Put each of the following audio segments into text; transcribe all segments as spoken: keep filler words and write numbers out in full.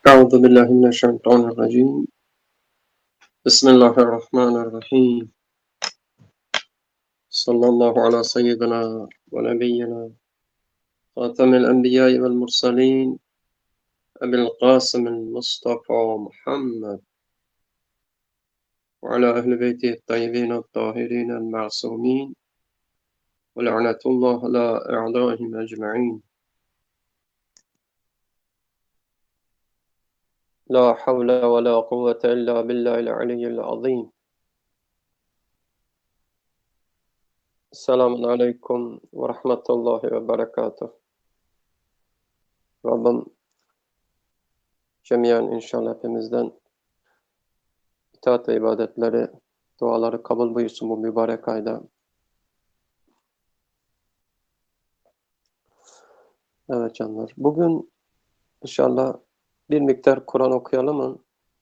أعوذ بالله من الشيطان الرجيم. بسم الله الرحمن الرحيم. صلى الله على سيدنا ونبينا خاتم الأنبياء والمرسلين أبي القاسم المصطفى محمد وعلى أهل بيته الطيبين الطاهرين المعصومين ولعنة الله على أعدائهم أجمعين. لا حول ولا قوة إلا بالله العلي العظيم. Selamun Aleyküm ve Rahmetullahi ve Berekatuhu. Rabbim cemiyen inşallah hepimizden itaat ve ibadetleri, duaları kabul buyursun bu mübarek ayda. Evet canlar. Bugün inşallah bir miktar Kur'an okuyalım mı?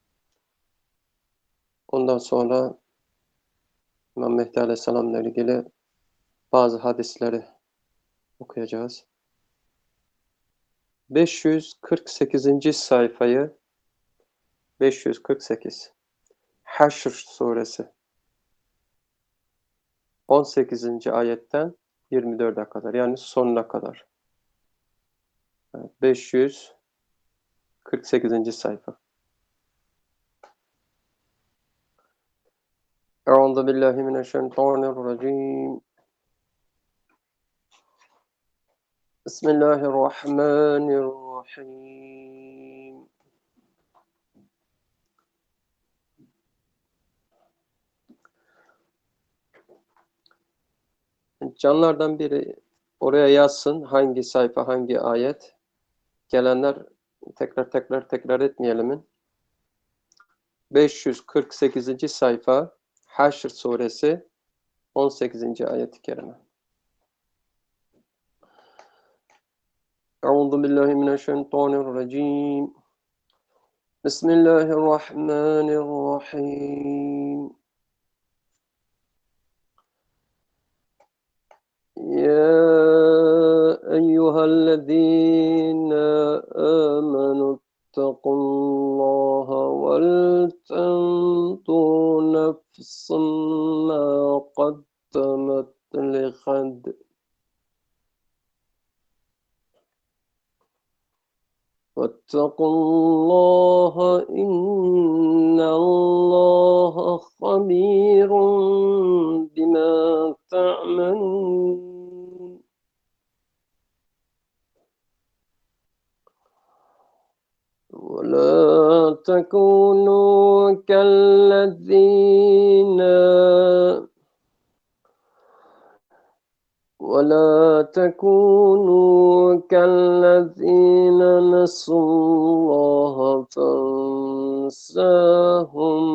Ondan sonra İmam Mehdi Aleyhisselam'la ilgili bazı hadisleri okuyacağız. beş yüz kırk sekizinci sayfayı beş yüz kırk sekiz Haşr suresi on sekizinci ayetten yirmi dörde kadar, yani sonuna kadar. Evet, beş yüz kırk sekizinci sayfa. Euzu billahi mineşşeytanirracim. Bismillahirrahmanirrahim. Canlardan biri oraya yazsın hangi sayfa, hangi ayet. Gelenler tekrar tekrar tekrar etmeyelim. beş yüz kırk sekizinci sayfa Haşr suresi on sekizinci ayet-i kerime. Euzu billahi mineşşeytanirracim. Bismillahirrahmanirrahim. يا أيها الذين آمنوا اتقوا الله ولتنظر نفس ما قدمت لغد واتقوا الله إن الله خبير بما تعملون ولا تكونوا كالذين ولا تكونوا كالذين نسوا الله فانساهم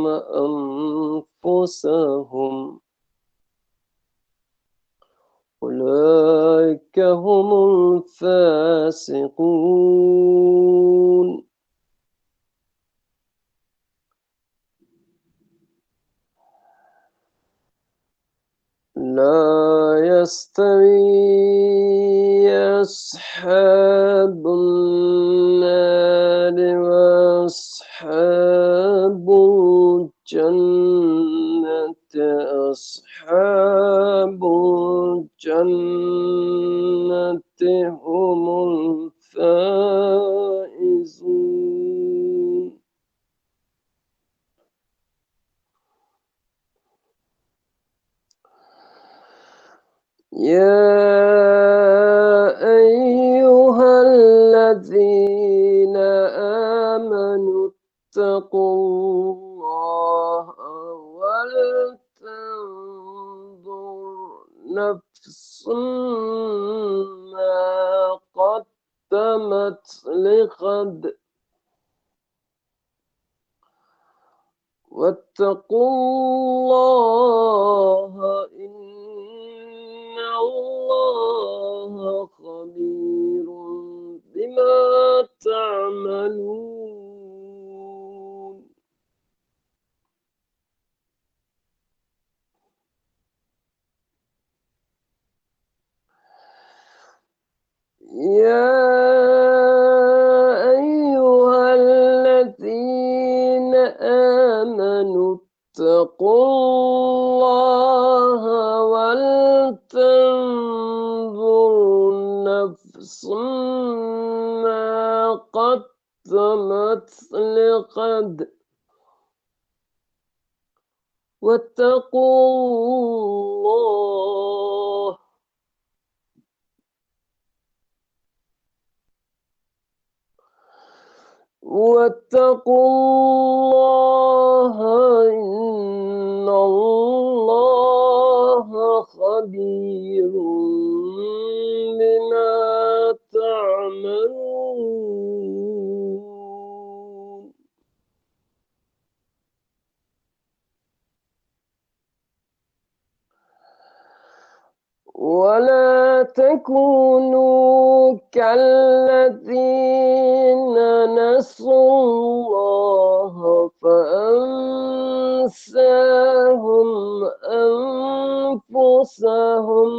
أنفسهم أولئك هم الفاسقون. لا يستوي أصحاب النار وأصحاب الجنة أصحاب الجنة هم الفائزون. يا أيها الذين آمنوا اتقوا الله ولتنظر نفس ما قدمت لغد واتقوا الله إن الله خبير بما تعملون. يا أيها نفس ما قدمت لغد واتقوا الله واتقوا الله إن الله خبير بما تعملون. ولا تكونوا كالذين نسوا الله فأنساهم أنفسهم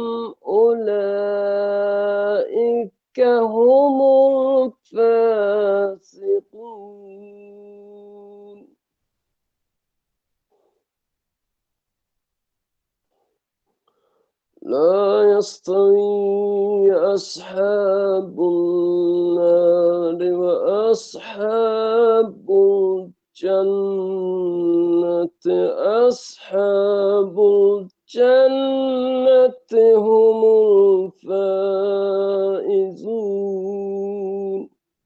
أولئك هم الفاسقون. لا يستوي أصحاب النار وأصحاب الجنة أصحاب الجنة هم الفائزون.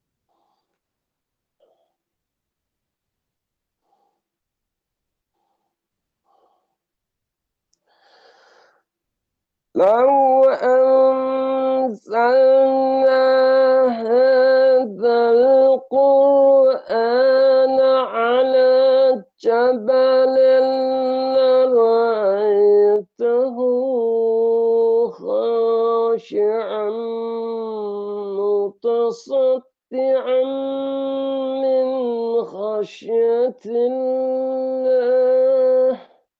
لو أنزلنا هذا القرآن على جبل لرأيته خاشعا متصدعا من خشية الله.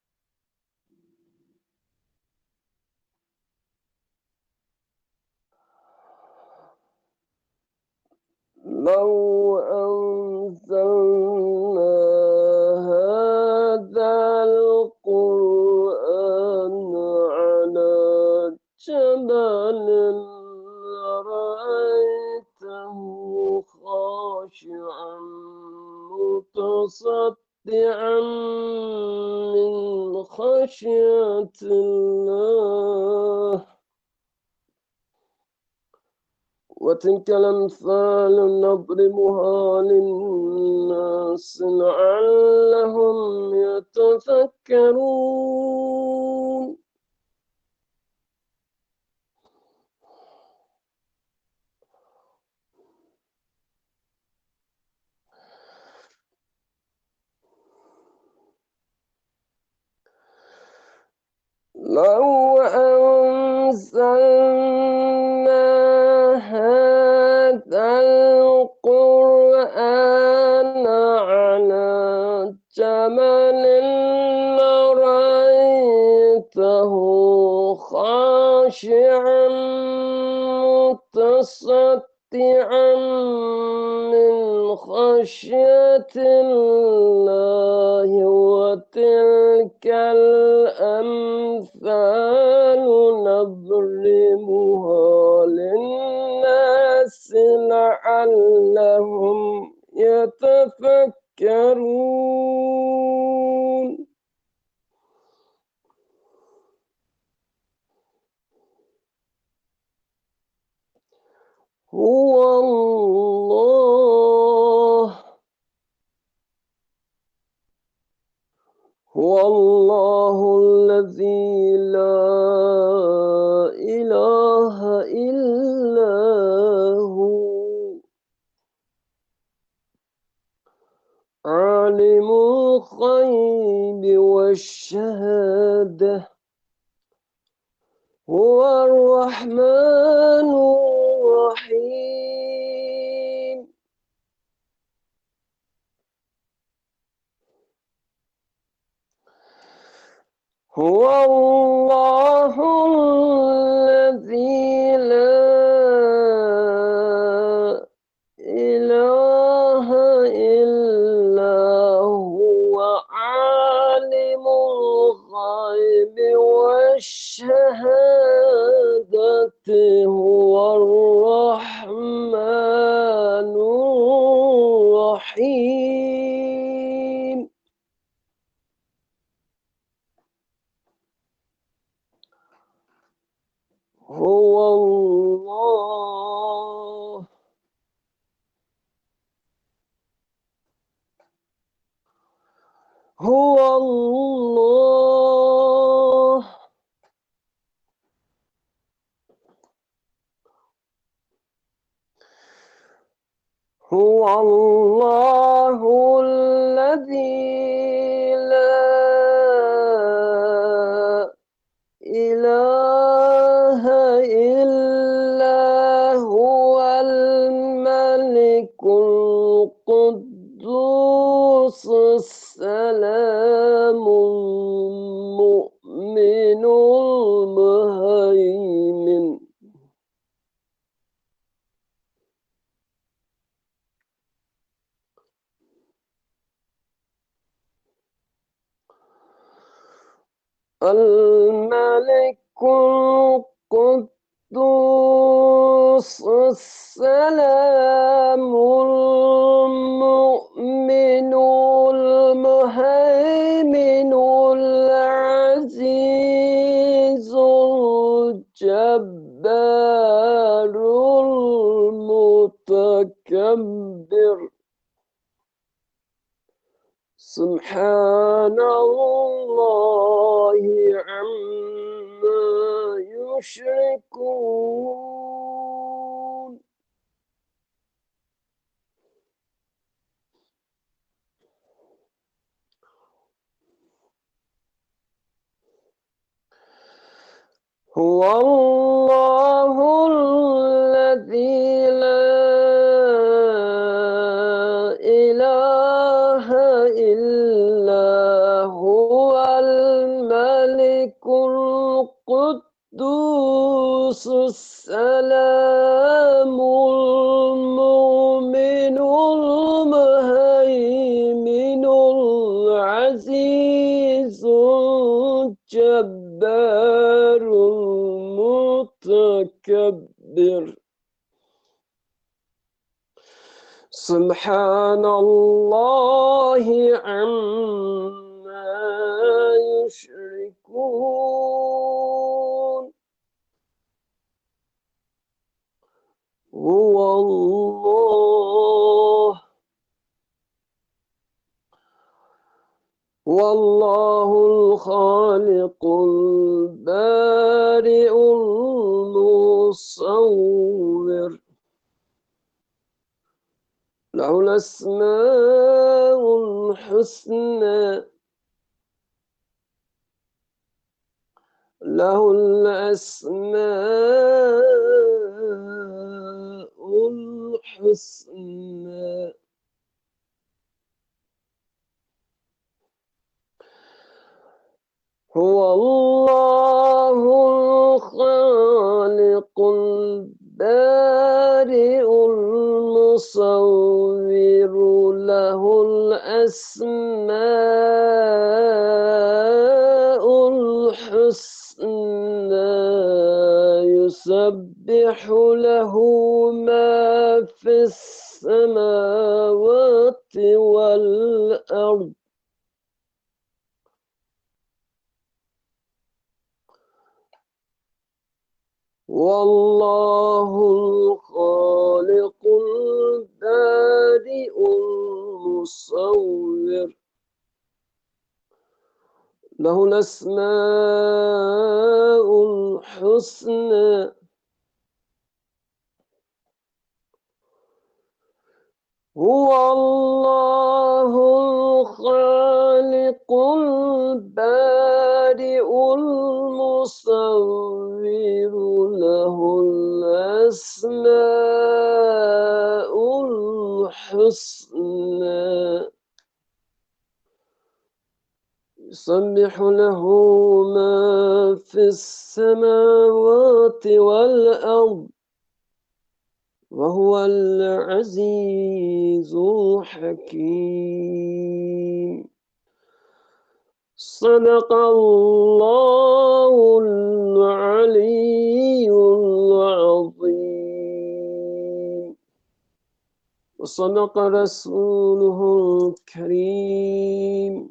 لو أنزلنا هذا القرآن على جبل لرأيته خاشعا متصدعا من خشية الله. وتلك الأمثال نضربها للناس لعلهم يتفكرون. لو أنزلنا هذا القرآن على جبل لرأيته خاشعا متصدعا من خشية الله. وتلك الأمثال نضربها للناس لعلهم يتفكرون. هو الله هو الله الذي لا إله إلا هو عالم الغيب والشهادة هو الرحمن الرحيم. هو الله الذي لا إله إلا هو عالم الغيب والشهادة هو الرحمن هو الله هو الله الذي لا إله إلا هو الملك القدوس السلام المؤمن المهيمن الملك القدوس السلام المؤمن المهيمن العزيز الجبار المتكبر سبحان الله عما يشركون هو الله الذي لا إله إلا هو الملك القدوس السلام المؤمن المهيمن العزيز الجبار المتكبر سبحان الله عما يشركون هو الله والله الخالق البارئ المصور له الأسماء الحسنى له الأسماء الحسنى هو الله الخالق البارئ المصور له الأسماء الحسنى يسبح له ما في السماوات والأرض والله الخالق البارئ المصور له الأسماء الحسنى هو الله الخالق البارئ المصور له الأسماء الحسنى يسبح له ما في السماوات والأرض وهو العزيز الحكيم صدق الله العلي العظيم وصدق رسوله الكريم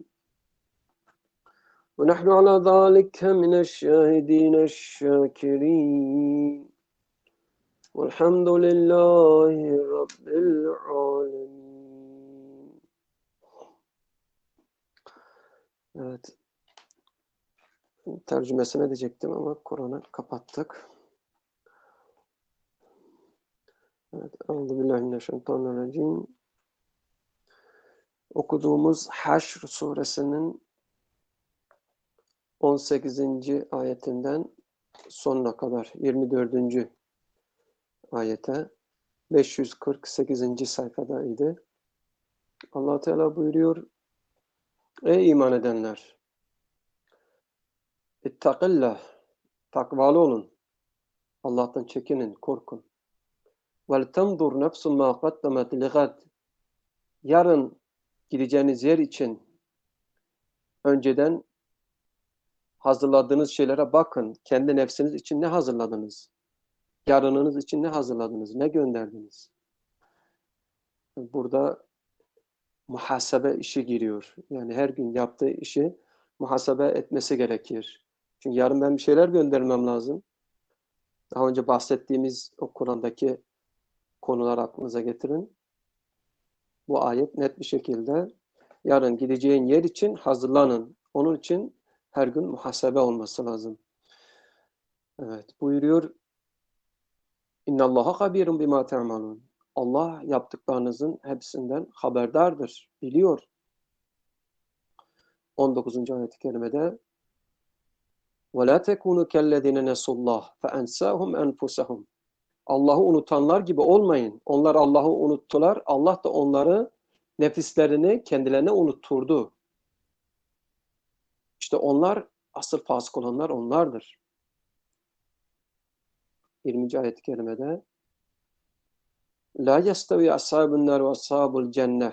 ونحن على ذلك من الشاهدين الشاكرين والحمد لله رب العالمين. Evet. Tercümesine diyecektim ama Kur'an'ı kapattık. Evet. Euzubillahimineşşeytanirracim. Okuduğumuz Haşr suresinin on sekizinci ayetinden sonuna kadar yirmi dördüncü ayete beş yüz kırk sekizinci sayfadaydı. Allah Teala buyuruyor: Ey iman edenler! İttakillah, takvalı olun. Allah'tan çekinin, korkun. Vel tendur nefsun ma qaddemet ligad. Yarın gideceğiniz yer için önceden hazırladığınız şeylere bakın. Kendi nefsiniz için ne hazırladınız? Yarınınız için ne hazırladınız? Ne gönderdiniz? Burada muhasebe işi giriyor. Yani her gün yaptığı işi muhasebe etmesi gerekir. Çünkü yarın ben bir şeyler göndermem lazım. Daha önce bahsettiğimiz o Kur'an'daki konular aklınıza getirin. Bu ayet net bir şekilde yarın gideceğin yer için hazırlanın. Onun için her gün muhasebe olması lazım. Evet, buyuruyor: İnnallaha habirun bima ta'malun. Allah yaptıklarınızın hepsinden haberdardır, biliyor. on dokuzuncu ayet-i kerimede وَلَا تَكُونُوا كَالَّذِينَ نَسُوا اللّٰهِ فَاَنْسَاهُمْ أَنْفُسَهُمْ. Allah'ı unutanlar gibi olmayın. Onlar Allah'ı unuttular. Allah da onları, nefislerini kendilerine unutturdu. İşte onlar, asıl fasık olanlar onlardır. yirminci ayet-i kerimede لَا يَسْتَوِي أَصْحَابُ النَّارِ وَأَصْحَابُ الْجَنَّةِ.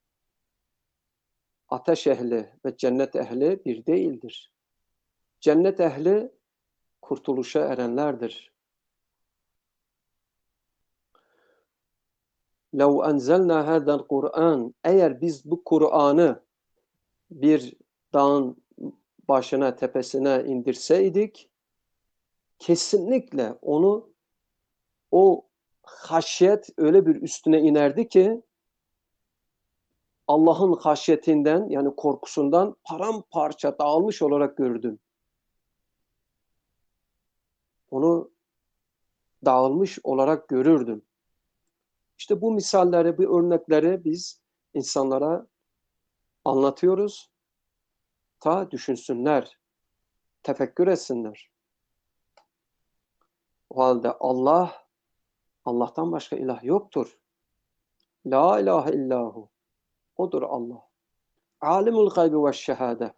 Ateş ehli ve cennet ehli bir değildir. Cennet ehli kurtuluşa erenlerdir. لَوْ أَنْزَلْنَا هَذَا الْقُرْآنِ. Eğer biz bu Kur'an'ı bir dağın başına, tepesine indirseydik, kesinlikle onu, o haşyet öyle bir üstüne inerdi ki Allah'ın haşyetinden, yani korkusundan paramparça dağılmış olarak gördüm. Onu dağılmış olarak görürdüm. İşte bu misalleri, bu örnekleri biz insanlara anlatıyoruz. Ta düşünsünler, tefekkür etsinler. O halde Allah, Allah'tan başka ilah yoktur. La ilahe illahu. Odur Allah. Alimul gaybi ve şehade.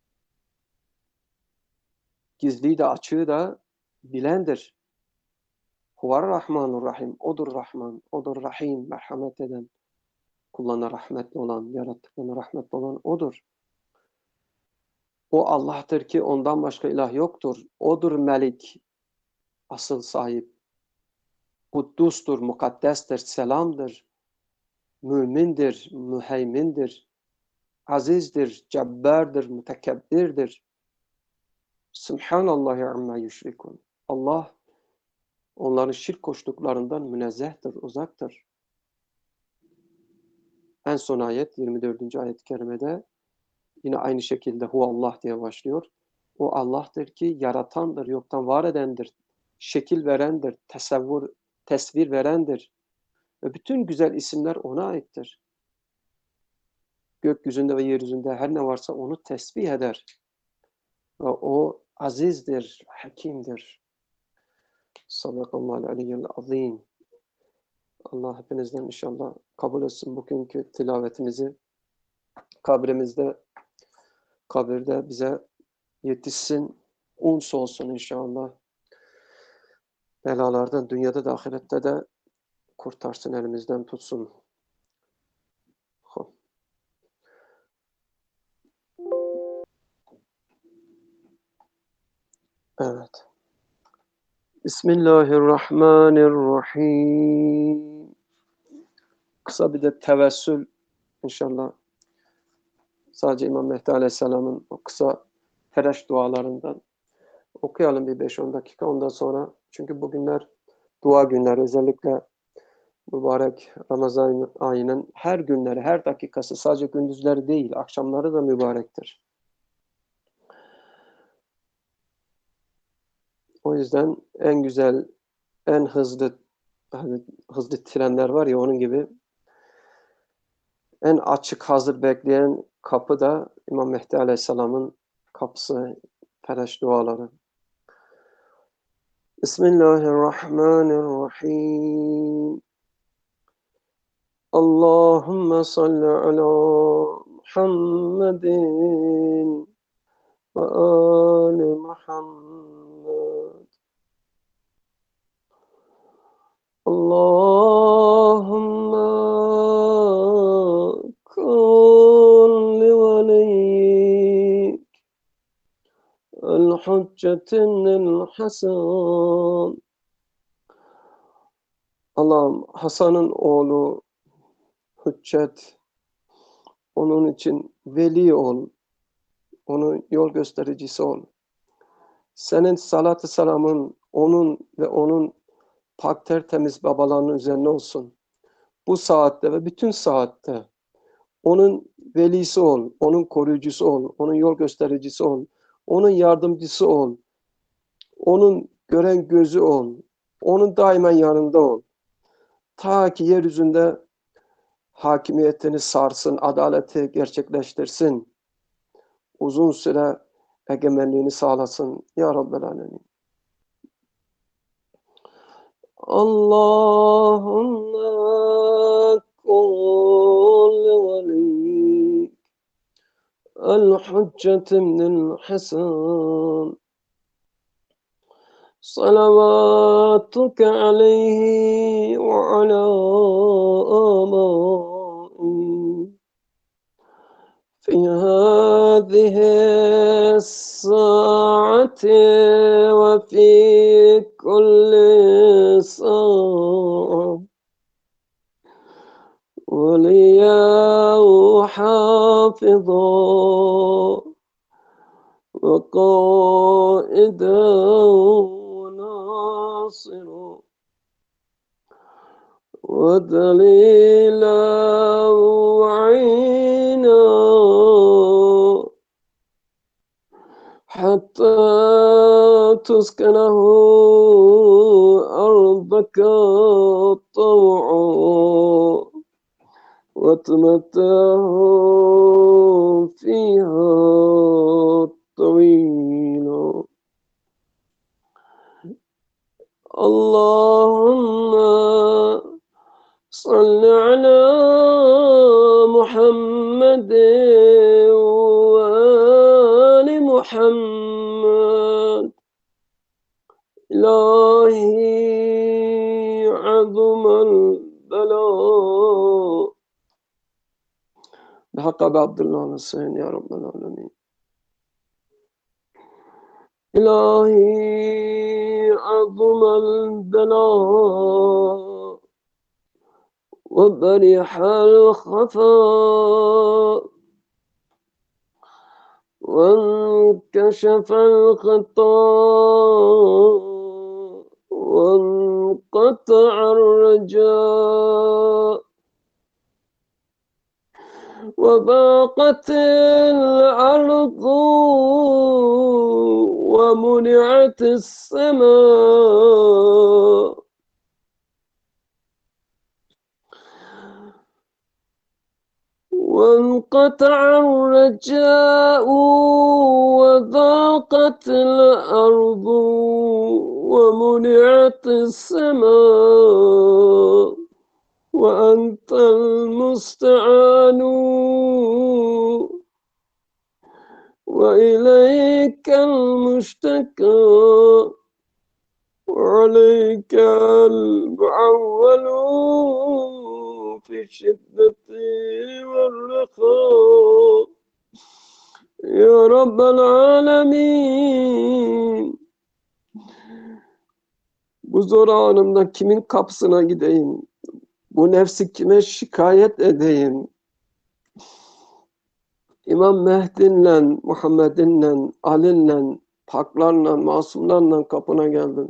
Gizliyi de açığı da bilendir. Huvar Rahmanur Rahim. Odur Rahman, odur Rahim, merhamet eden, kullarına rahmetli olan, yarattıklarına rahmetli olan odur. O Allah'tır ki ondan başka ilah yoktur. Odur Melik, asıl sahip. Kuddustur, mukaddestir, selamdır. Mümindir, müheymindir. Azizdir, cebberdir, mütekebbirdir. Subhanallahi amma yüşrikun. Allah onların şirk koştuklarından münezzehtir, uzaktır. En son ayet, yirmi dördüncü ayet-i kerimede yine aynı şekilde Huvallah diye başlıyor. O Allah'tır ki yaratandır, yoktan var edendir, şekil verendir, tesevvür, tesvir verendir. Ve bütün güzel isimler ona aittir. Gökyüzünde ve yeryüzünde her ne varsa onu tesbih eder. Ve o azizdir, hakimdir. Sadakallahu aliyyil azim. Allah hepinizden inşallah kabul etsin bugünkü tilavetimizi. Kabrimizde, kabirde bize yetişsin, uns olsun inşallah. Belalardan dünyada da ahirette de kurtarsın, elimizden tutsun. Evet. Bismillahirrahmanirrahim. Kısa bir de tevessül inşallah. Sadece İmam Mehdi Aleyhisselam'ın o kısa tereş dualarından okuyalım bir beş on dakika. Ondan sonra, çünkü bugünler dua günleri, özellikle mübarek Ramazan ayının her günleri, her dakikası, sadece gündüzleri değil, akşamları da mübarektir. O yüzden en güzel, en hızlı, hani hızlı trenler var ya, onun gibi en açık, hazır bekleyen kapı da İmam Mehdi Aleyhisselam'ın kapısı, Fereş duaları. Bismillahirrahmanirrahim. Allahümme salli ala Muhammedin ve ali Muhammed. Allahümme kun li veliyyik el-hüccetinil Hasan. Allah'ım Hasan'ın oğlu Hüccet, onun için veli ol, onun yol göstericisi ol. Senin salat-ı selamın onun ve onun pak tertemiz babalarının üzerine olsun. Bu saatte ve bütün saatte onun velisi ol, onun koruyucusu ol, onun yol göstericisi ol, onun yardımcısı ol, onun gören gözü ol, onun daima yanında ol. Ta ki yeryüzünde hakimiyetini sarsın, adaleti gerçekleştirsin, uzun süre egemenliğini sağlasın. Ya Rabbel Alemin. Allahümme kul veliyik el-hüccetinil Hasan. Salavatuke aleyhi ve ala amai fi hâzihi s-sâ'ati ve fi kulli sâ'a وَلِيًّا وَحَافِظًا وَقَائِدًا وَنَاصِرًا وَدَلِيلًا وَعِينًا حَتَّى تُسْكِنَهُ أَرْضَكَ طَوْعًا وتمتعه فيها طويلا. اللهم صل على محمد وآل محمد. إلهي عظم البلاء بحق أبي عبد الله الحسين يا رب العالمين. إلهي عظم البلاء وبرح الخفاء وانكشف الغطاء وانقطع الرجاء وضاقت الأرض ومنعت السماء وانقطع الرجاء وضاقت الأرض ومنعت السماء وأنت المستعان وإليك المشتكى وعليك المعول في الشدة والرخاء يا رب العالمين. Bu zor anımda kimin kapısına gideyim? Bu nefsi kime şikayet edeyim? İmam Mehdi'nle, Muhammed'inle, Ali'nle, paklarla, masumlarla kapına geldim.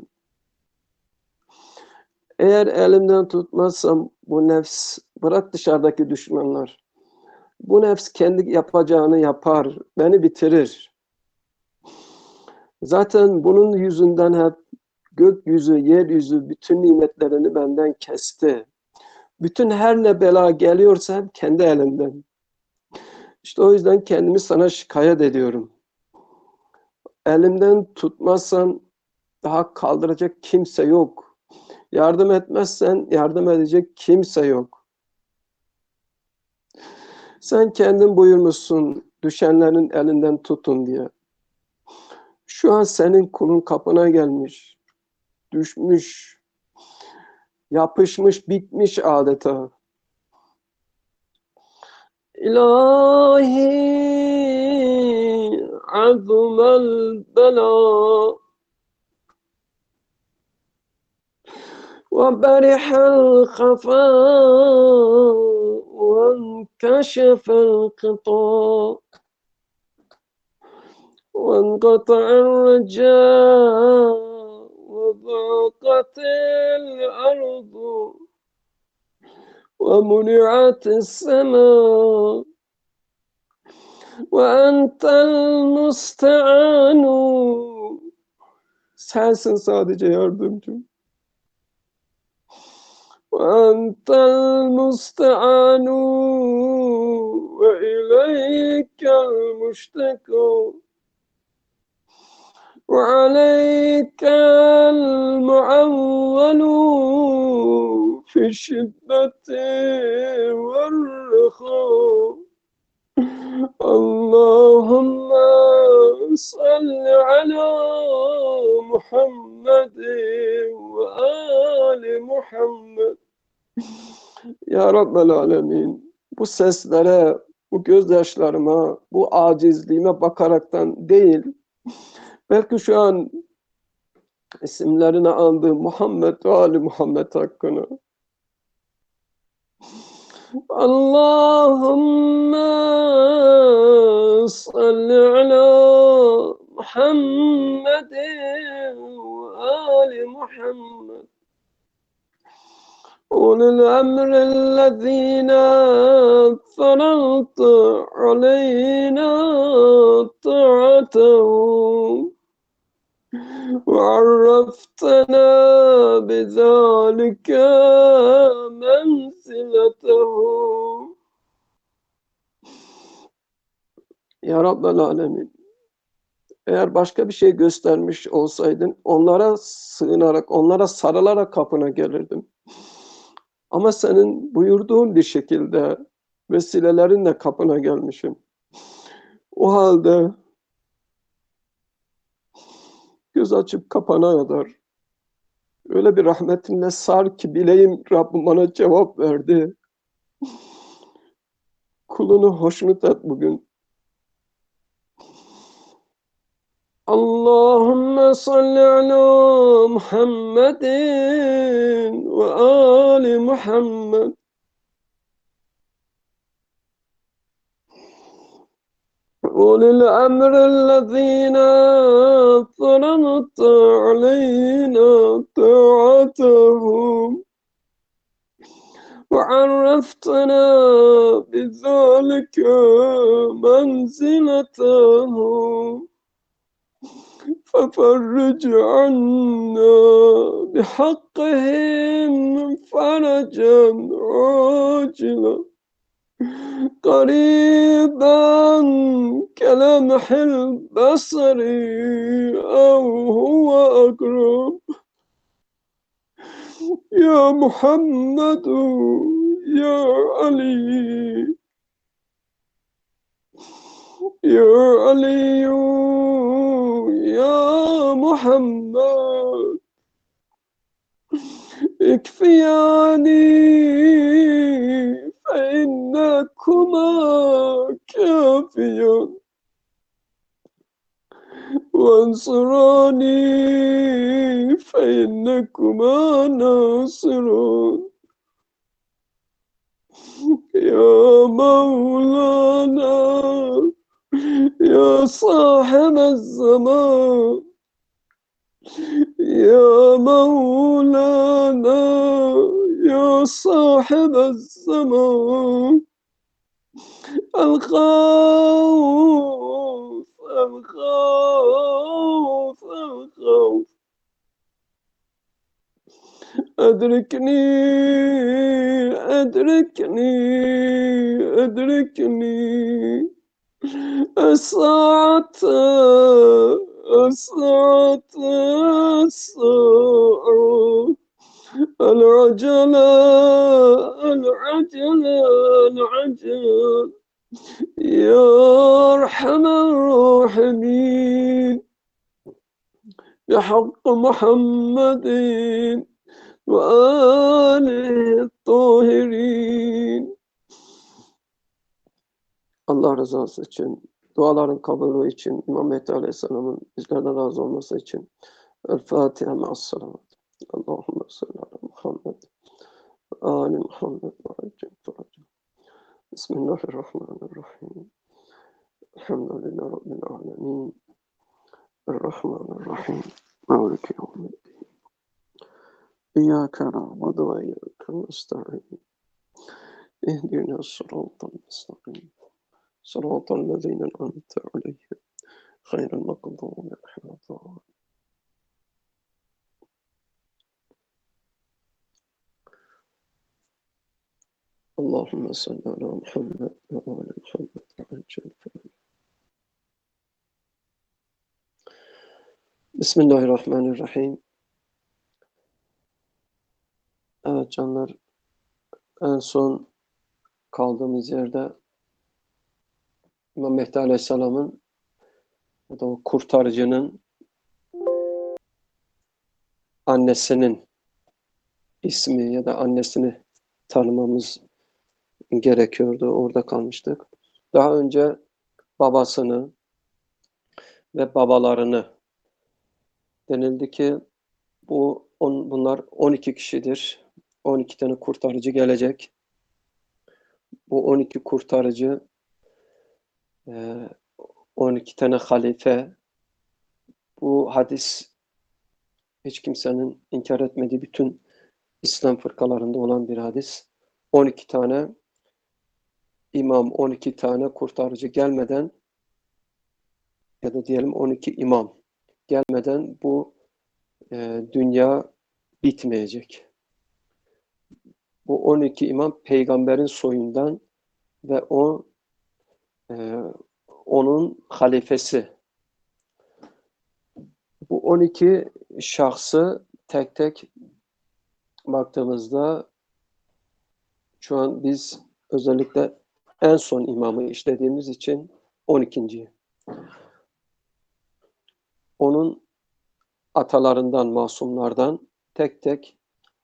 Eğer elimden tutmazsam bu nefs, bırak dışarıdaki düşmanlar, bu nefs kendi yapacağını yapar, beni bitirir. Zaten bunun yüzünden hep gökyüzü, yeryüzü bütün nimetlerini benden kesti. Bütün her ne bela geliyorsa hep kendi elinden. İşte o yüzden kendimi sana şikayet ediyorum. Elimden tutmazsan daha kaldıracak kimse yok. Yardım etmezsen yardım edecek kimse yok. Sen kendin buyurmuşsun düşenlerin elinden tutun diye. Şu an senin kulun kapına gelmiş, düşmüş, yapışmış, bitmiş adeta. İlahi azmel bela وبرح الخفاء وانكشف الغطاء وانقطع الرجاء وضاقت الأرض ومنعت السماء وأنت المستعان. Sensin sadece yardımcım. وأنت المستعان وإليك المشتكى وعليك المعول في الشدة والرخاء. اللهم صل على محمد وآل محمد. Ya Rabbel Alemin, bu seslere, bu gözyaşlarıma, bu acizliğime bakaraktan değil, belki şu an isimlerini andığım Muhammed ve Ali Muhammed hakkını. Allahümme salli ala Muhammedin ve Ali Muhammed. أولي الأمر الذين فرضت علينا طاعتهم وعرفتنا بذلك منزلتهم. Ya Rabbel Alemin, eğer başka bir şey göstermiş olsaydın onlara sığınarak, onlara sarılarak kapına gelirdim. Ama senin buyurduğun bir şekilde vesilelerinle kapına gelmişim. O halde göz açıp kapana kadar öyle bir rahmetinle sar ki bileyim Rabbim bana cevap verdi. Kulunu hoşnut et bugün. Allahümme salli ala Muhammedin ve Ali Muhammed. أولي الأمر الذين فرضت علينا طاعتهم وعرفتنا بذلك منزلتهم ففرج عنا بحقهم فرجا عاجلا قريبا كلمح البصر أو هو أقرب. يا محمد يا علي يا علي يا محمد اكفياني فإنكما كافيان وانصراني فإنكما ناصرون. يا مولانا يا صاحب الزمان يا مولانا يا صاحب الزمان الخوف الخوف الخوف أدركني أدركني أدركني الساعة الساعة الساعة العجلة العجلة العجل يا أرحم الراحمين بحق محمد وآله الطاهرين. Allah rızası için, duaların kabulü için, İmam Mehdi Aleyhisselam'ın bizlerden razı olması için El Fatiha ma'as-salavat. Allahümme salli ala Muhammed ve Ali Muhammed ve acil faraca. Bismillahirrahmanirrahim. Elhamdülillahi Rabbil alemin. Errahmanirrahim. Maliki yevmiddin. İyyâke na'budu ve iyyâke nesta'in. İhdina sıratal müstakim. Sıratal lezîne en'amte aleyhim. Gayril mağdûbi aleyhim. Allahümme salli ala Muhammed ve ala Muhammed ve acil faraca. Bismillahirrahmanirrahim. Evet canlar, en son kaldığımız yerde İmam Mehdi Aleyhisselam'ın ya da o kurtarıcının annesinin ismi ya da annesini tanımamız gerekiyordu. Orada kalmıştık. Daha önce babasını ve babalarını denildi ki bu on, bunlar on iki kişidir. on iki tane kurtarıcı gelecek. Bu on iki kurtarıcı on iki tane halife. Bu hadis hiç kimsenin inkar etmediği bütün İslam fırkalarında olan bir hadis. on iki tane imam, on iki tane kurtarıcı gelmeden ya da diyelim on iki imam gelmeden bu e, dünya bitmeyecek. Bu on iki imam peygamberin soyundan ve o e, onun halifesi. Bu on iki şahsı tek tek baktığımızda şu an biz özellikle en son imamı işlediğimiz için on ikinci. Onun atalarından, masumlardan tek tek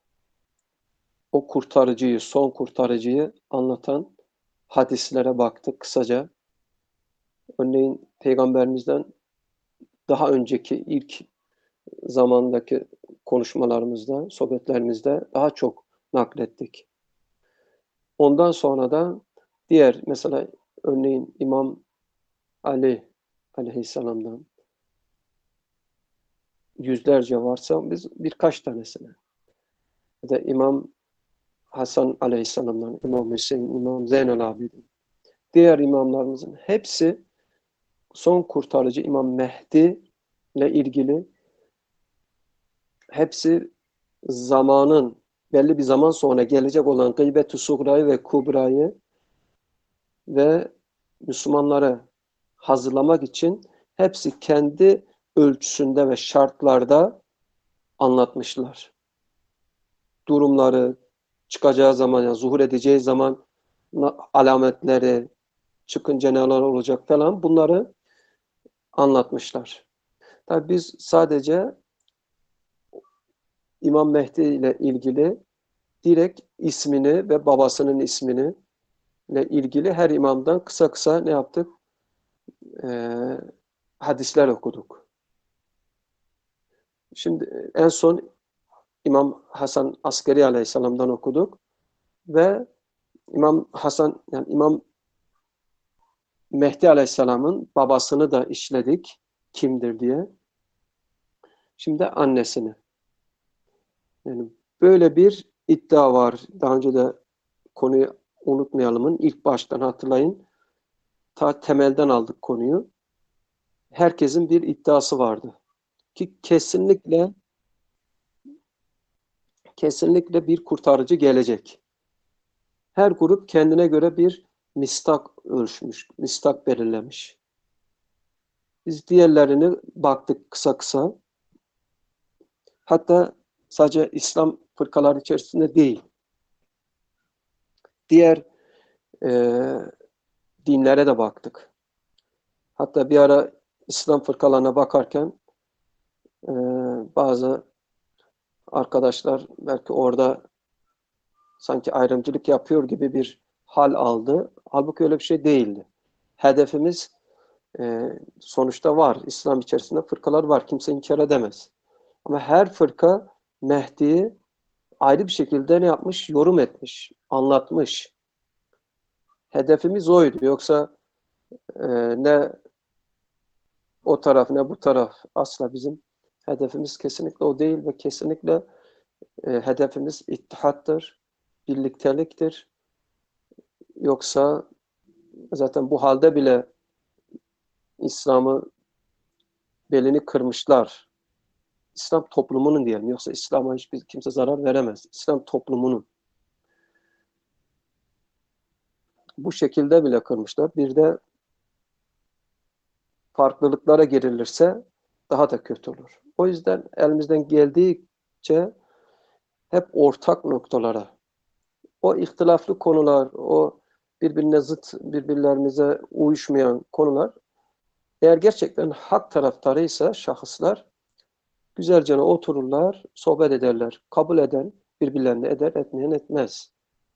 o kurtarıcıyı, son kurtarıcıyı anlatan hadislere baktık kısaca. Örneğin Peygamberimizden daha önceki ilk zamandaki konuşmalarımızda, sohbetlerimizde daha çok naklettik. Ondan sonra da diğer, mesela örneğin İmam Ali Aleyhisselam'dan yüzlerce varsa biz birkaç tanesine, ya da İmam Hasan Aleyhisselam'dan, İmam Hüseyin, İmam Zeynel Abidin, diğer imamlarımızın hepsi son kurtarıcı İmam Mehdi ile ilgili hepsi zamanın, belli bir zaman sonra gelecek olan gıybet-i sugrayı ve kubrayı ve Müslümanları hazırlamak için hepsi kendi ölçüsünde ve şartlarda anlatmışlar. Durumları, çıkacağı zaman, yani zuhur edeceği zaman alametleri, çıkınca neler olacak falan, bunları anlatmışlar. Tabii biz sadece İmam Mehdi ile ilgili direkt ismini ve babasının ismini ile ilgili her imamdan kısa kısa ne yaptık? Ee, hadisler okuduk. Şimdi en son İmam Hasan Askeri Aleyhisselam'dan okuduk ve İmam Hasan, yani İmam Mehdi Aleyhisselam'ın babasını da işledik. Kimdir diye. Şimdi annesini. Yani böyle bir iddia var. Daha önce de konuyu unutmayalımın. İlk baştan hatırlayın. Ta temelden aldık konuyu. Herkesin bir iddiası vardı. Ki kesinlikle kesinlikle bir kurtarıcı gelecek. Her grup kendine göre bir mistak ölçmüş, mistak belirlemiş. Biz diğerlerini baktık kısa kısa. Hatta sadece İslam fırkaları içerisinde değil, diğer e, dinlere de baktık. Hatta bir ara İslam fırkalarına bakarken e, bazı arkadaşlar belki orada sanki ayrımcılık yapıyor gibi bir hal aldı. Halbuki öyle bir şey değildi. Hedefimiz e, sonuçta var. İslam içerisinde fırkalar var. Kimse inkar edemez. Ama her fırka Mehdi'yi ayrı bir şekilde ne yapmış? Yorum etmiş, anlatmış. Hedefimiz oydu. Yoksa e, ne o taraf ne bu taraf, asla bizim hedefimiz kesinlikle o değil ve kesinlikle e, hedefimiz ittihattır, birlikteliktir. Yoksa zaten bu halde bile İslam'ı belini kırmışlar. İslam toplumunun diyelim. Yoksa İslam'a hiçbir kimse zarar veremez. İslam toplumunun. Bu şekilde bile kırmışlar. Bir de farklılıklara girilirse daha da kötü olur. O yüzden elimizden geldiğince hep ortak noktalara, o ihtilaflı konular, o birbirine zıt, birbirlerimize uyuşmayan konular, eğer gerçekten hak taraftarıysa şahıslar güzelce otururlar, sohbet ederler. Kabul eden birbirlerini eder, etmeyen etmez.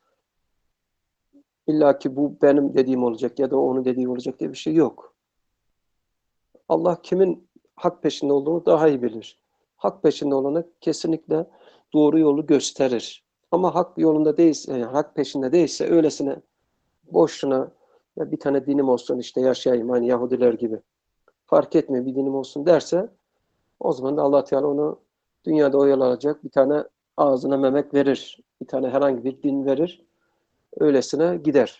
İlla ki bu benim dediğim olacak ya da onun dediği olacak diye bir şey yok. Allah kimin hak peşinde olduğunu daha iyi bilir. Hak peşinde olana kesinlikle doğru yolu gösterir. Ama hak yolunda değilse, yani hak peşinde değilse öylesine boşuna ya bir tane dinim olsun işte yaşayayım hani Yahudiler gibi. Fark etmiyor bir dinim olsun derse o zaman da Allah Teala onu dünyada oyalanacak bir tane ağzına memek verir. Bir tane herhangi bir din verir. Öylesine gider.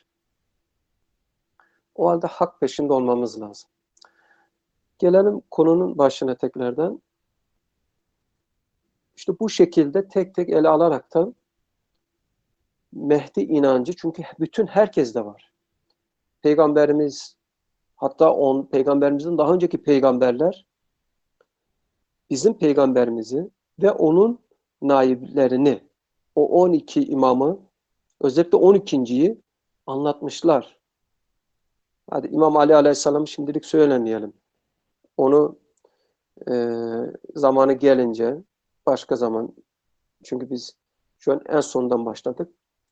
O halde hak peşinde olmamız lazım. Gelelim konunun başına tekrardan. İşte bu şekilde tek tek ele alaraktan Mehdi inancı çünkü bütün herkeste var. Peygamberimiz hatta on peygamberimizin daha önceki peygamberler bizim peygamberimizi ve onun naiblerini o on iki imamı özellikle on ikinciyi anlatmışlar. Hadi İmam Ali Aleyhisselam'ı şimdilik söylemeyelim. Onu e, zamanı gelince başka zaman çünkü biz şu an en sondan başladık.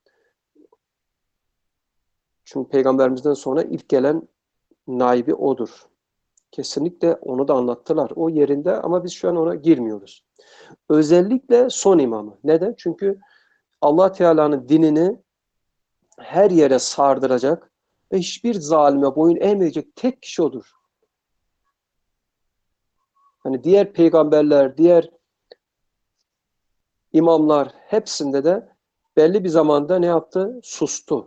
Çünkü peygamberimizden sonra ilk gelen naibi odur. Kesinlikle onu da anlattılar. O yerinde ama biz şu an ona girmiyoruz. Özellikle son imamı. Neden? Çünkü Allah Teala'nın dinini her yere sardıracak ve hiçbir zalime boyun eğmeyecek tek kişi odur. Hani diğer peygamberler, diğer imamlar hepsinde de belli bir zamanda ne yaptı? Sustu.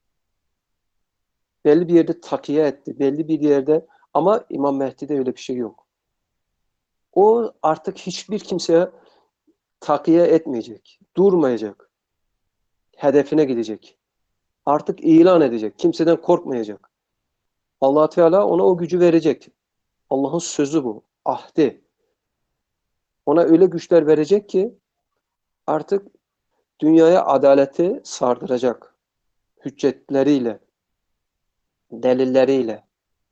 Belli bir yerde takiye etti. Belli bir yerde ama İmam Mehdi'de öyle bir şey yok. O artık hiçbir kimseye takiye etmeyecek. Durmayacak. Hedefine gidecek. Artık ilan edecek. Kimseden korkmayacak. Allah Teala ona o gücü verecek. Allah'ın sözü bu. Ahdi. Ona öyle güçler verecek ki artık dünyaya adaleti sardıracak. Hüccetleriyle, delilleriyle.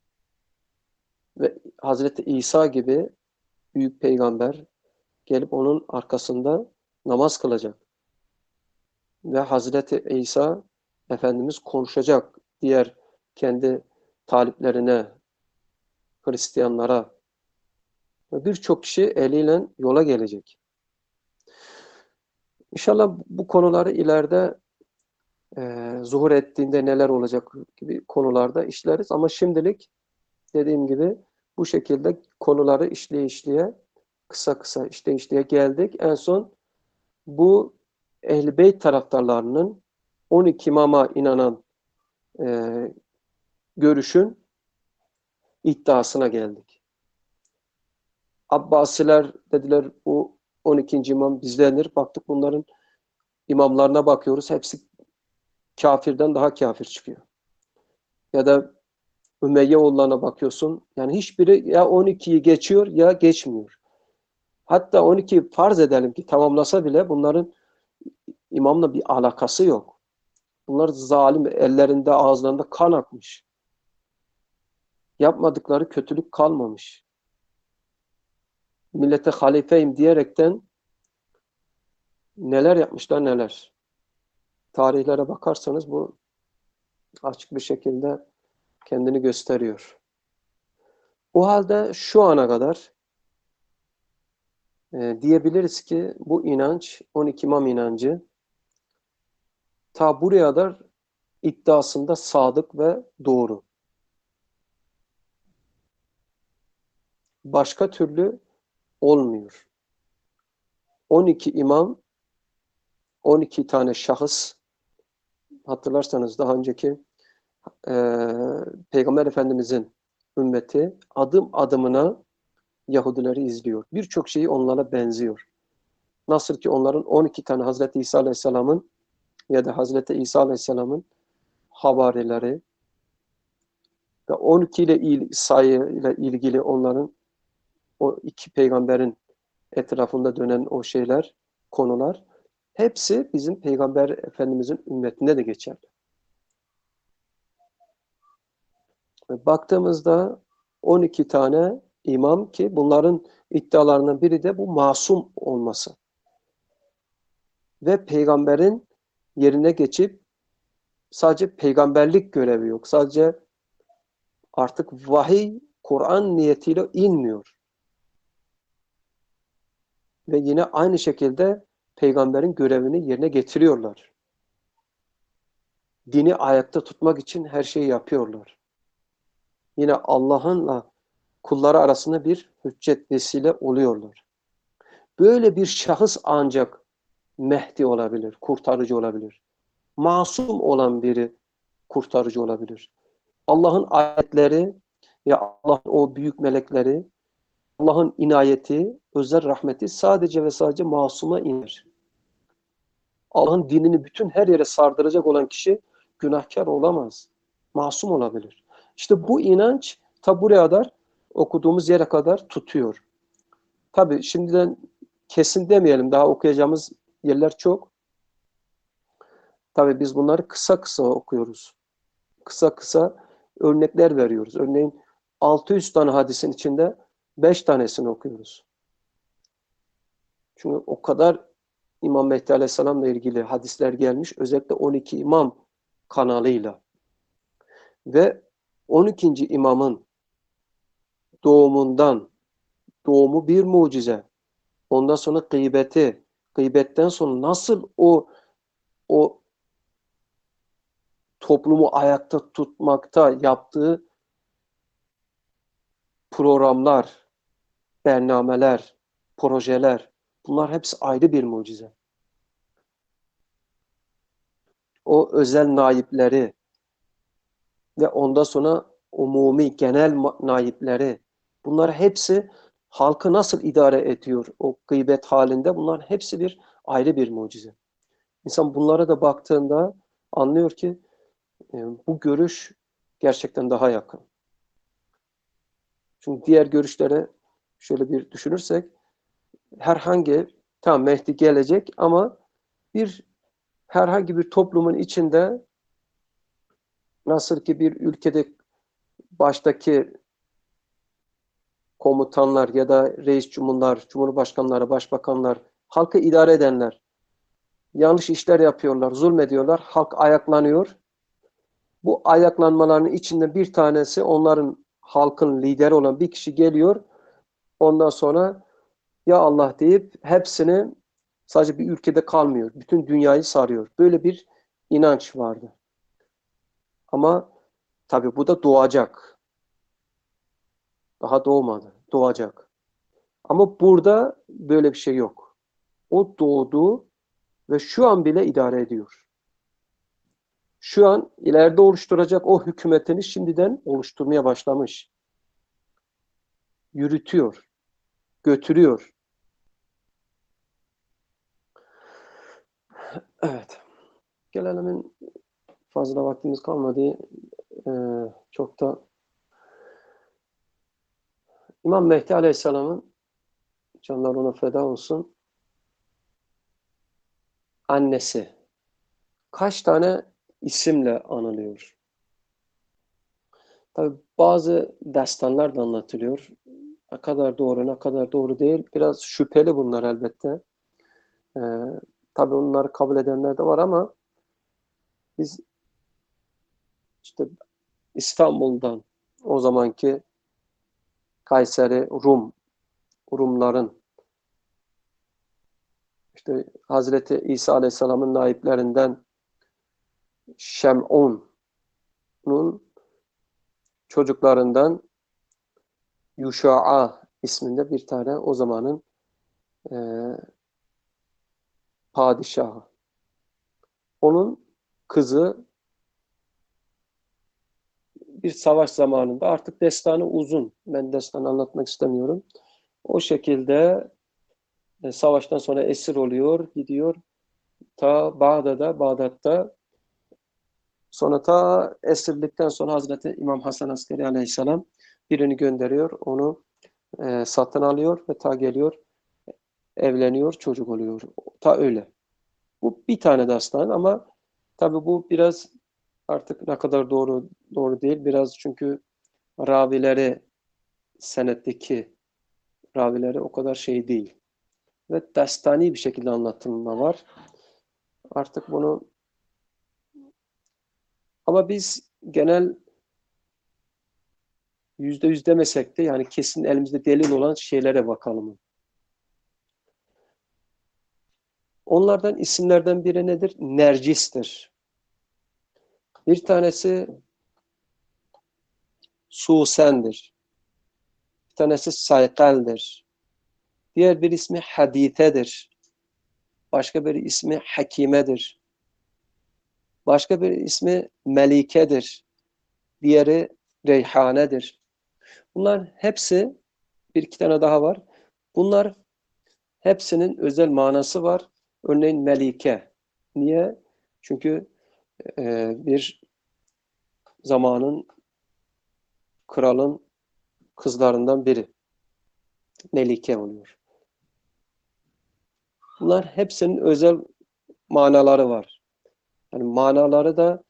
Ve Hazreti İsa gibi büyük peygamber gelip onun arkasında namaz kılacak. Ve Hazreti İsa Efendimiz konuşacak. Diğer kendi taliplerine, Hristiyanlara ve birçok kişi eliyle yola gelecek. İnşallah bu konuları ileride e, zuhur ettiğinde neler olacak gibi konularda işleriz. Ama şimdilik dediğim gibi bu şekilde konuları işleye işleye kısa kısa işleye işleye geldik. En son bu Ehl-i Beyt taraftarlarının on iki imama inanan e, görüşün iddiasına geldik. Abbasiler dediler bu on ikinci imam bizdendir. Baktık bunların imamlarına bakıyoruz. Hepsi kafirden daha kafir çıkıyor. Ya da Ümeyye oğullarına bakıyorsun. Yani hiçbiri ya on ikiyi geçiyor ya geçmiyor. Hatta on ikiyi farz edelim ki tamamlasa bile bunların imamla bir alakası yok. Bunlar zalim, ellerinde ağızlarında kan akmış. Yapmadıkları kötülük kalmamış. Millete halifeyim diyerekten neler yapmışlar neler. Tarihlere bakarsanız bu açık bir şekilde kendini gösteriyor. O halde şu ana kadar e, diyebiliriz ki bu inanç, on iki imam inancı ta buraya kadar iddiasında sadık ve doğru. Başka türlü olmuyor. on iki imam, on iki tane şahıs, hatırlarsanız daha önceki e, Peygamber Efendimizin ümmeti adım adımına Yahudileri izliyor. Birçok şeyi onlara benziyor. Nasıl ki onların on iki tane Hazreti İsa Aleyhisselam'ın ya da Hazreti İsa Aleyhisselam'ın havarileri ve on iki ile il, sayıyla ilgili onların o iki peygamberin etrafında dönen o şeyler, konular hepsi bizim Peygamber Efendimizin ümmetinde de geçerli. Baktığımızda on iki tane imam ki bunların iddialarından biri de bu masum olması. Ve peygamberin yerine geçip sadece peygamberlik görevi yok. Sadece artık vahiy, Kur'an niyetiyle inmiyor. Ve yine aynı şekilde peygamberin görevini yerine getiriyorlar. Dini ayakta tutmak için her şeyi yapıyorlar. Yine Allah'ınla kulları arasında bir hüccet vesile oluyorlar. Böyle bir şahıs ancak Mehdi olabilir, kurtarıcı olabilir. Masum olan biri kurtarıcı olabilir. Allah'ın ayetleri ya Allah'ın o büyük melekleri, Allah'ın inayeti, özel rahmeti sadece ve sadece masuma iner. Allah'ın dinini bütün her yere sardıracak olan kişi günahkar olamaz. Masum olabilir. İşte bu inanç ta buraya kadar okuduğumuz yere kadar tutuyor. Tabii şimdiden kesin demeyelim. Daha okuyacağımız yerler çok. Tabii biz bunları kısa kısa okuyoruz. Kısa kısa örnekler veriyoruz. Örneğin altı yüz tane hadisin içinde beş tanesini okuyoruz. Çünkü o kadar İmam Mehdi Aleyhisselam'la ilgili hadisler gelmiş. Özellikle on iki imam kanalıyla. Ve on ikinci imamın doğumundan, doğumu bir mucize. Ondan sonra gıybeti, gıybetten sonra nasıl o o toplumu ayakta tutmakta yaptığı programlar, bernameler, projeler, bunlar hepsi ayrı bir mucize. O özel naipleri ve ondan sonra umumi, genel naipleri, bunlar hepsi halkı nasıl idare ediyor o gıybet halinde, bunlar hepsi bir ayrı bir mucize. İnsan bunlara da baktığında anlıyor ki e, bu görüş gerçekten daha yakın. Çünkü diğer görüşlere şöyle bir düşünürsek herhangi, tamam Mehdi gelecek ama bir herhangi bir toplumun içinde nasıl ki bir ülkede baştaki komutanlar ya da reis cumhurlar, cumhurbaşkanları, başbakanlar, halkı idare edenler yanlış işler yapıyorlar, zulmediyorlar, halk ayaklanıyor. Bu ayaklanmaların içinde bir tanesi onların halkın lideri olan bir kişi geliyor. Ondan sonra ya Allah deyip hepsini sadece bir ülkede kalmıyor. Bütün dünyayı sarıyor. Böyle bir inanç vardı. Ama tabii bu da doğacak. Daha doğmadı. Doğacak. Ama burada böyle bir şey yok. O doğdu ve şu an bile idare ediyor. Şu an ileride oluşturacak o hükümetini şimdiden oluşturmaya başlamış. Yürütüyor. Götürüyor. Evet. Gelenemin fazla vaktimiz kalmadı. Ee, çok da İmam Mehdi Aleyhisselam'ın, canlar ona feda olsun, annesi kaç tane isimle anılıyor? Tabii bazı destanlar da anlatılıyor. Ne kadar doğru, ne kadar doğru değil. Biraz şüpheli bunlar elbette. Ee, tabii onları kabul edenler de var ama biz işte İstanbul'dan, o zamanki Kayseri, Rum, Rumların, işte Hazreti İsa Aleyhisselam'ın naiplerinden Şem'un'un çocuklarından Yuşa'a isminde bir tane o zamanın e, padişahı. Onun kızı bir savaş zamanında, artık destanı uzun, ben destanı anlatmak istemiyorum. O şekilde e, savaştan sonra esir oluyor, gidiyor ta Bağdat'a, Bağdat'ta sonra ta esirlikten sonra Hazreti İmam Hasan Askeri Aleyhisselam birini gönderiyor, onu e, satın alıyor ve ta geliyor, evleniyor, çocuk oluyor. Ta öyle. Bu bir tane dastan ama tabii bu biraz artık ne kadar doğru doğru değil. Biraz çünkü ravileri, senetteki ravileri o kadar şey değil. Ve destani bir şekilde anlatılma var. Artık bunu ama biz genel yüzde yüz demesek de yani kesin elimizde delil olan şeylere bakalım. Onlardan isimlerden biri nedir? Nercis'tir. Bir tanesi Susen'dir. Bir tanesi Saykal'dir. Diğer bir ismi Hadite'dir. Başka bir ismi Hakime'dir. Başka bir ismi Melike'dir. Diğeri Reyhane'dir. Bunlar hepsi, bir iki tane daha var. Bunlar hepsinin özel manası var. Örneğin Melike. Niye? Çünkü e, bir zamanın kralın kızlarından biri. Melike oluyor. Bunlar hepsinin özel manaları var. Yani manaları da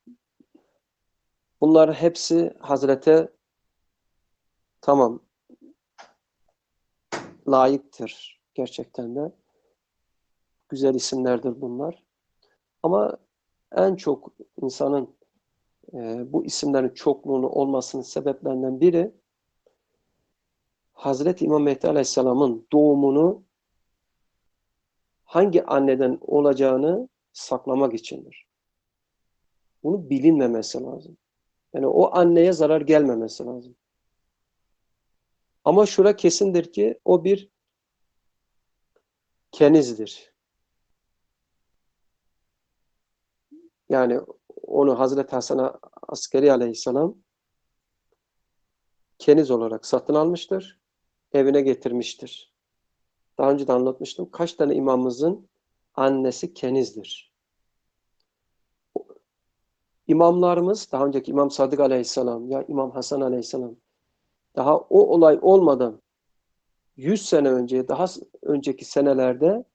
bunlar hepsi Hazrete tamam layıktır. Gerçekten de güzel isimlerdir bunlar. Ama en çok insanın e, bu isimlerin çokluğunu olmasının sebeplerinden biri Hazreti İmam Mehdi Aleyhisselam'ın doğumunu hangi anneden olacağını saklamak içindir. Bunu bilinmemesi lazım. Yani o anneye zarar gelmemesi lazım. Ama şura kesindir ki o bir kenizdir. Yani onu Hazreti Hasan Askeri Aleyhisselam keniz olarak satın almıştır, evine getirmiştir. Daha önce de anlatmıştım. Kaç tane imamımızın annesi kenizdir. İmamlarımız, daha önceki İmam Sadık Aleyhisselam ya İmam Hasan Aleyhisselam, daha o olay olmadan yüz sene önce, daha önceki senelerde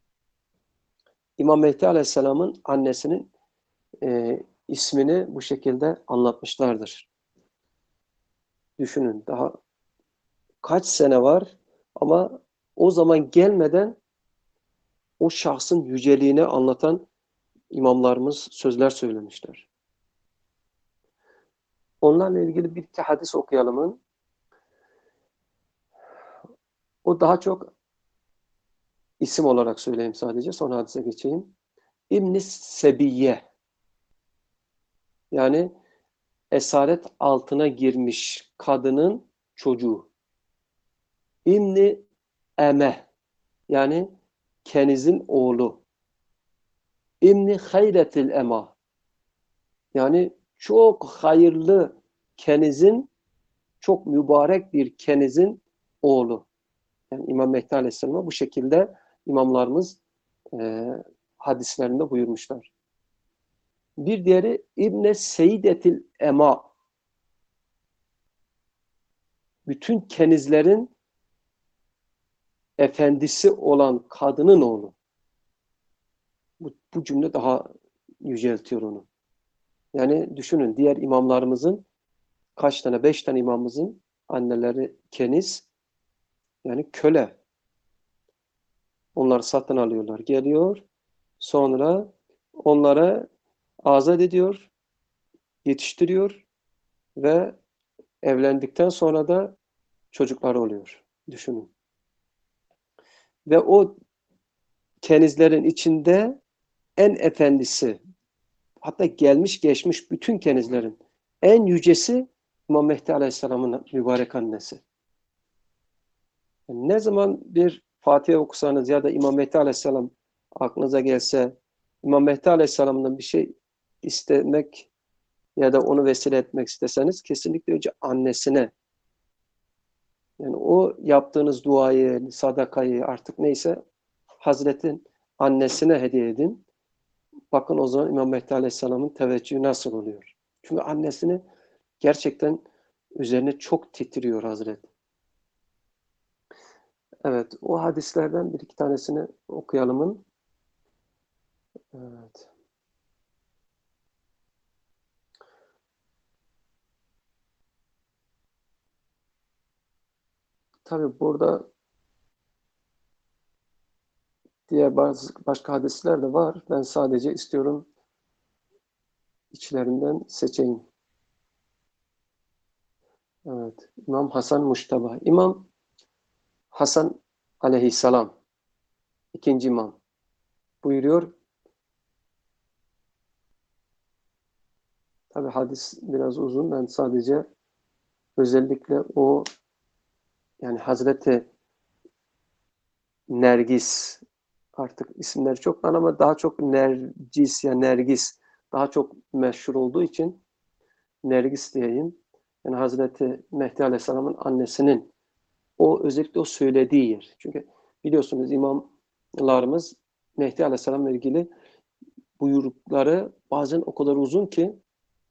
İmam Mehdi Aleyhisselam'ın annesinin e, ismini bu şekilde anlatmışlardır. Düşünün, daha kaç sene var ama o zaman gelmeden o şahsın yüceliğini anlatan imamlarımız sözler söylemişler. Onlarla ilgili bir iki hadis okuyalım. O daha çok isim olarak söyleyeyim sadece. Sonra hadise geçeyim. İbn-i Sebiye, yani esaret altına girmiş kadının çocuğu. İbn-i Eme, yani Keniz'in oğlu. İbn-i Hayretil Ema, yani çok hayırlı Keniz'in, çok mübarek bir Keniz'in oğlu. Yani İmam Mehdi Aleyhisselam'a bu şekilde imamlarımız e, hadislerinde buyurmuşlar. Bir diğeri İbne Seyyidetil Ema. Bütün kenizlerin efendisi olan kadının oğlu. Bu, bu cümle daha yüceltiyor onu. Yani düşünün, diğer imamlarımızın kaç tane? Beş tane imamımızın anneleri keniz, yani köle. Onları satın alıyorlar. Geliyor. Sonra onlara azat ediyor, yetiştiriyor ve evlendikten sonra da çocukları oluyor. Düşünün. Ve o kenizlerin içinde en efendisi, hatta gelmiş geçmiş bütün kenizlerin en yücesi İmam Mehdi Aleyhisselam'ın mübarek annesi. Yani ne zaman bir Fatiha okusanız ya da İmam Mehdi Aleyhisselam aklınıza gelse, İmam Mehdi Aleyhisselam'dan bir şey istemek ya da onu vesile etmek isteseniz kesinlikle önce annesine, yani o yaptığınız duayı, sadakayı artık neyse Hazretin annesine hediye edin. Bakın o zaman İmam Mehdi Aleyhisselam'ın teveccühü nasıl oluyor? Çünkü annesini gerçekten üzerine çok titriyor Hazret. Evet, o hadislerden bir iki tanesini okuyalımın. Evet. Tabii burada diğer bazı başka hadisler de var. Ben sadece istiyorum içlerinden seçeyim. Evet. İmam Hasan Muştaba. İmam Hasan aleyhisselam, ikinci imam buyuruyor. Tabii hadis biraz uzun. Ben sadece özellikle o, yani Hazreti Nergis, artık isimleri çok var ama daha çok Nercis ya Nergis daha çok meşhur olduğu için Nergis diyeyim. Yani Hazreti Mehdi Aleyhisselam'ın annesinin o özellikle o söylediği yer. Çünkü biliyorsunuz imamlarımız Mehdi Aleyhisselam'la ilgili buyrukları bazen o kadar uzun ki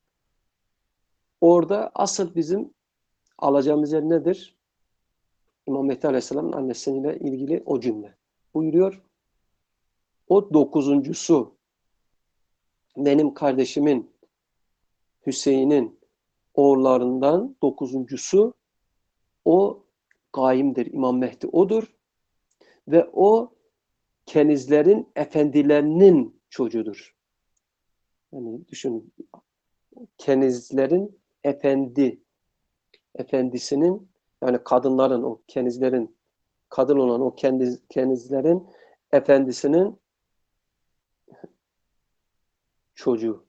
orada asıl bizim alacağımız yer nedir? İmam Mehdi Aleyhisselam'ın annesiyle ilgili o cümle. Buyuruyor. O dokuzuncusu benim kardeşimin Hüseyin'in oğullarından dokuzuncusu o gaimdir. İmam Mehdi odur. Ve o kenizlerin efendilerinin çocuğudur. Yani düşünün. Kenizlerin efendi, efendisinin, yani kadınların, o kenizlerin, kadın olan o keniz, kenizlerin efendisinin çocuğu.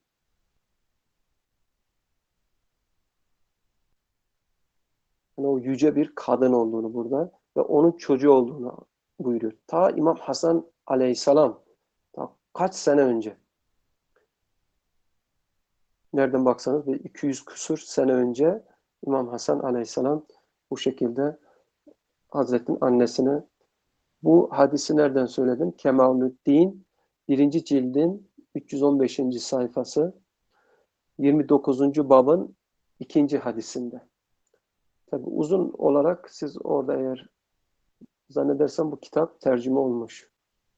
Yani o yüce bir kadın olduğunu burada ve onun çocuğu olduğunu buyuruyor. Ta İmam Hasan Aleyhisselam, ta kaç sene önce, nereden baksanız bir iki yüz küsur sene önce İmam Hasan Aleyhisselam bu şekilde Hazretin annesine, bu hadisi nereden söyledim? Kemalüddin birinci cildin üç yüz on beşinci sayfası yirmi dokuzuncu babın ikinci hadisinde. Tabi uzun olarak siz orada, eğer zannedersem bu kitap tercüme olmuş.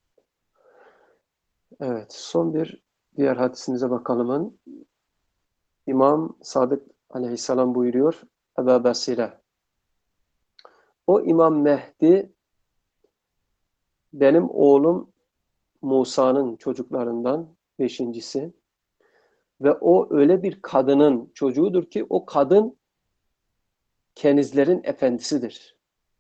Evet, son bir diğer hadisimize bakalım. İmam Sadık Aleyhisselam buyuruyor. Ebu Basire. O İmam Mehdi benim oğlum Musa'nın çocuklarından beşincisi ve o öyle bir kadının çocuğudur ki o kadın kenizlerin efendisidir.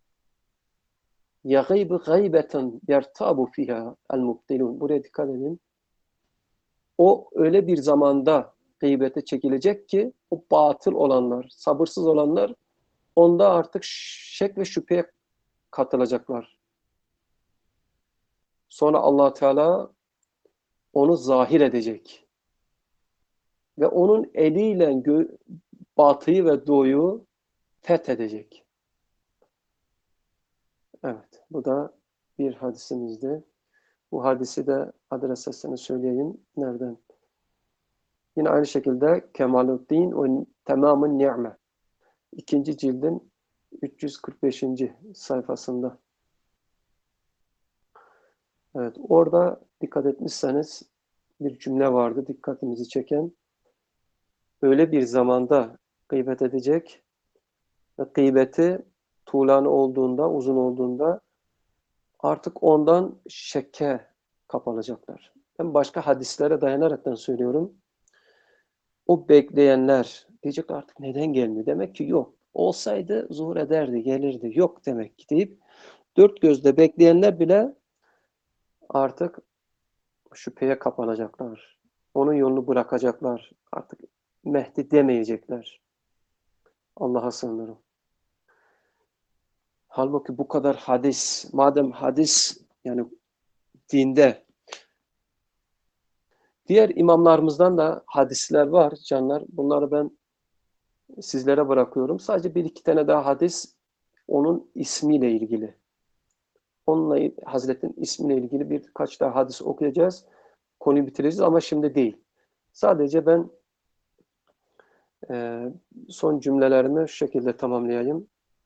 يَغِيبُ غَيْبَةً يَرْتَابُ فِيهَا الْمُبْتِلُونَ. Buraya dikkat edin. O öyle bir zamanda gıybete çekilecek ki o batıl olanlar, sabırsız olanlar onda artık şek ve şüpheye katılacaklar. Sonra Allah Teala onu zahir edecek. Ve onun eliyle gö- batıyı ve doğuyu fethedecek. Evet, bu da bir hadisimizdi. Bu hadisi de adresesini söyleyeyim. Nereden? Yine aynı şekilde Kemaluddin ve Tamamın Ni'me. İkinci cildin üç yüz kırk beşinci sayfasında. Evet, orada dikkat etmişseniz bir cümle vardı dikkatimizi çeken. Öyle bir zamanda gıybet edecek ve gıybeti tuğlan olduğunda, uzun olduğunda artık ondan şekke kapılacaklar. Ben başka hadislere dayanaraktan söylüyorum. O bekleyenler diyecek artık neden gelmiyor? Demek ki yok. Olsaydı zuhur ederdi, gelirdi. Yok demek ki deyip dört gözle bekleyenler bile artık şüpheye kapanacaklar. Onun yolunu bırakacaklar. Artık Mehdi demeyecekler. Allah'a sığınırım. Halbuki bu kadar hadis, madem hadis yani dinde, diğer imamlarımızdan da hadisler var canlar. Bunları ben sizlere bırakıyorum. Sadece bir iki tane daha hadis onun ismiyle ilgili. Onunla Hazretin ismiyle ilgili birkaç daha hadis okuyacağız. Konuyu bitireceğiz ama şimdi değil. Sadece ben e, son cümlelerimi şu şekilde tamamlayayım.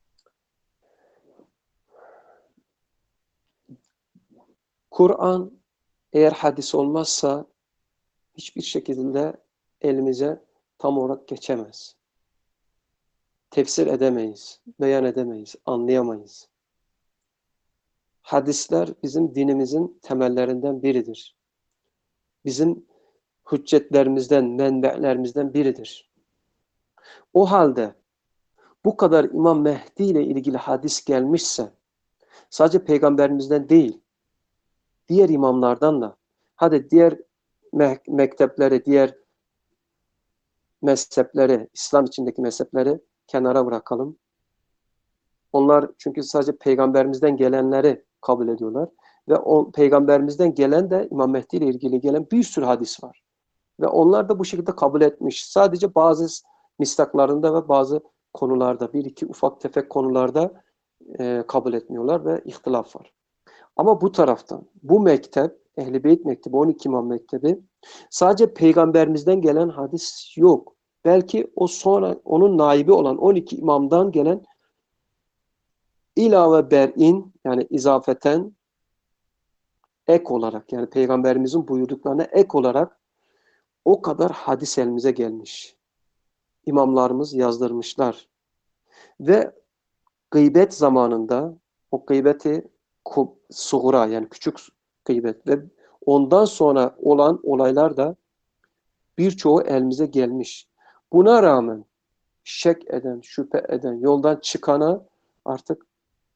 Kur'an eğer hadis olmazsa hiçbir şekilde elimize tam olarak geçemez. Tefsir edemeyiz, beyan edemeyiz, anlayamayız. Hadisler bizim dinimizin temellerinden biridir. Bizim hüccetlerimizden, menbelerimizden biridir. O halde bu kadar İmam Mehdi ile ilgili hadis gelmişse sadece peygamberimizden değil, diğer imamlardan da, hadi diğer me mektepleri, diğer mezhepleri, İslam içindeki mezhepleri kenara bırakalım. Onlar çünkü sadece peygamberimizden gelenleri kabul ediyorlar. Ve o peygamberimizden gelen de İmam Mehdi ile ilgili gelen bir sürü hadis var. Ve onlar da bu şekilde kabul etmiş. Sadece bazı mistaklarında ve bazı konularda, bir iki ufak tefek konularda e, kabul etmiyorlar ve ihtilaf var. Ama bu taraftan, bu mektep, Ehl-i Beyt Mektebi, on iki İmam Mektebi, sadece peygamberimizden gelen hadis yok. Belki o sonra onun naibi olan on iki imamdan gelen ilave ber'in, yani izafeten ek olarak, yani peygamberimizin buyurduklarına ek olarak o kadar hadis elimize gelmiş. İmamlarımız yazdırmışlar. Ve gıybet zamanında o gıybeti suğra, yani küçük gıybet ve ondan sonra olan olaylar da birçoğu elimize gelmiş. Buna rağmen şek eden, şüphe eden, yoldan çıkana artık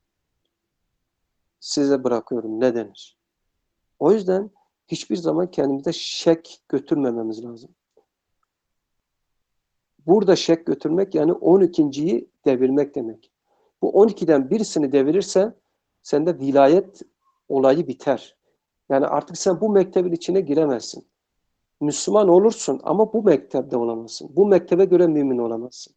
size bırakıyorum ne denir? O yüzden hiçbir zaman kendimize şek götürmememiz lazım. Burada şek götürmek yani on ikinciyi devirmek demek. Bu on ikiden birisini devirirse sende vilayet olayı biter. Yani artık sen bu mektebin içine giremezsin. Müslüman olursun ama bu mektepte olamazsın. Bu mektebe göre mümin olamazsın.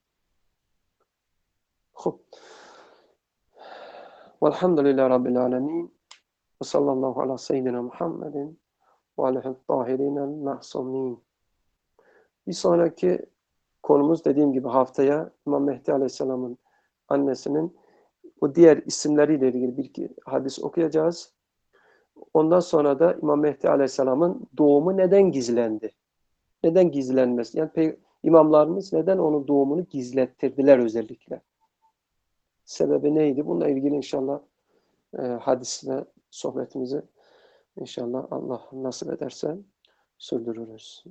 Hop. Velhamdülillahi Rabbil alemin. Ve sallallahu ala seyyidina Muhammedin ve aleyhi tahirinel mahsumin. Bir sonraki konumuz dediğim gibi haftaya İmam Mehdi Aleyhisselam'ın annesinin o diğer isimleriyle ilgili bir iki hadis okuyacağız. Ondan sonra da İmam Mehdi Aleyhisselam'ın doğumu neden gizlendi? Neden gizlenmez? Yani imamlarımız neden onun doğumunu gizlettirdiler özellikle? Sebebi neydi? Bununla ilgili inşallah e, hadisle sohbetimizi inşallah Allah nasip ederse sürdürürüz.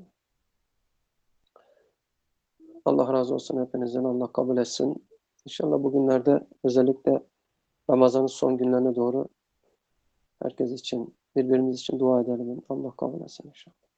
Allah razı olsun hepinizden. Allah kabul etsin. İnşallah bugünlerde özellikle Ramazan'ın son günlerine doğru herkes için, birbirimiz için dua edelim. Allah kabul etsin inşallah.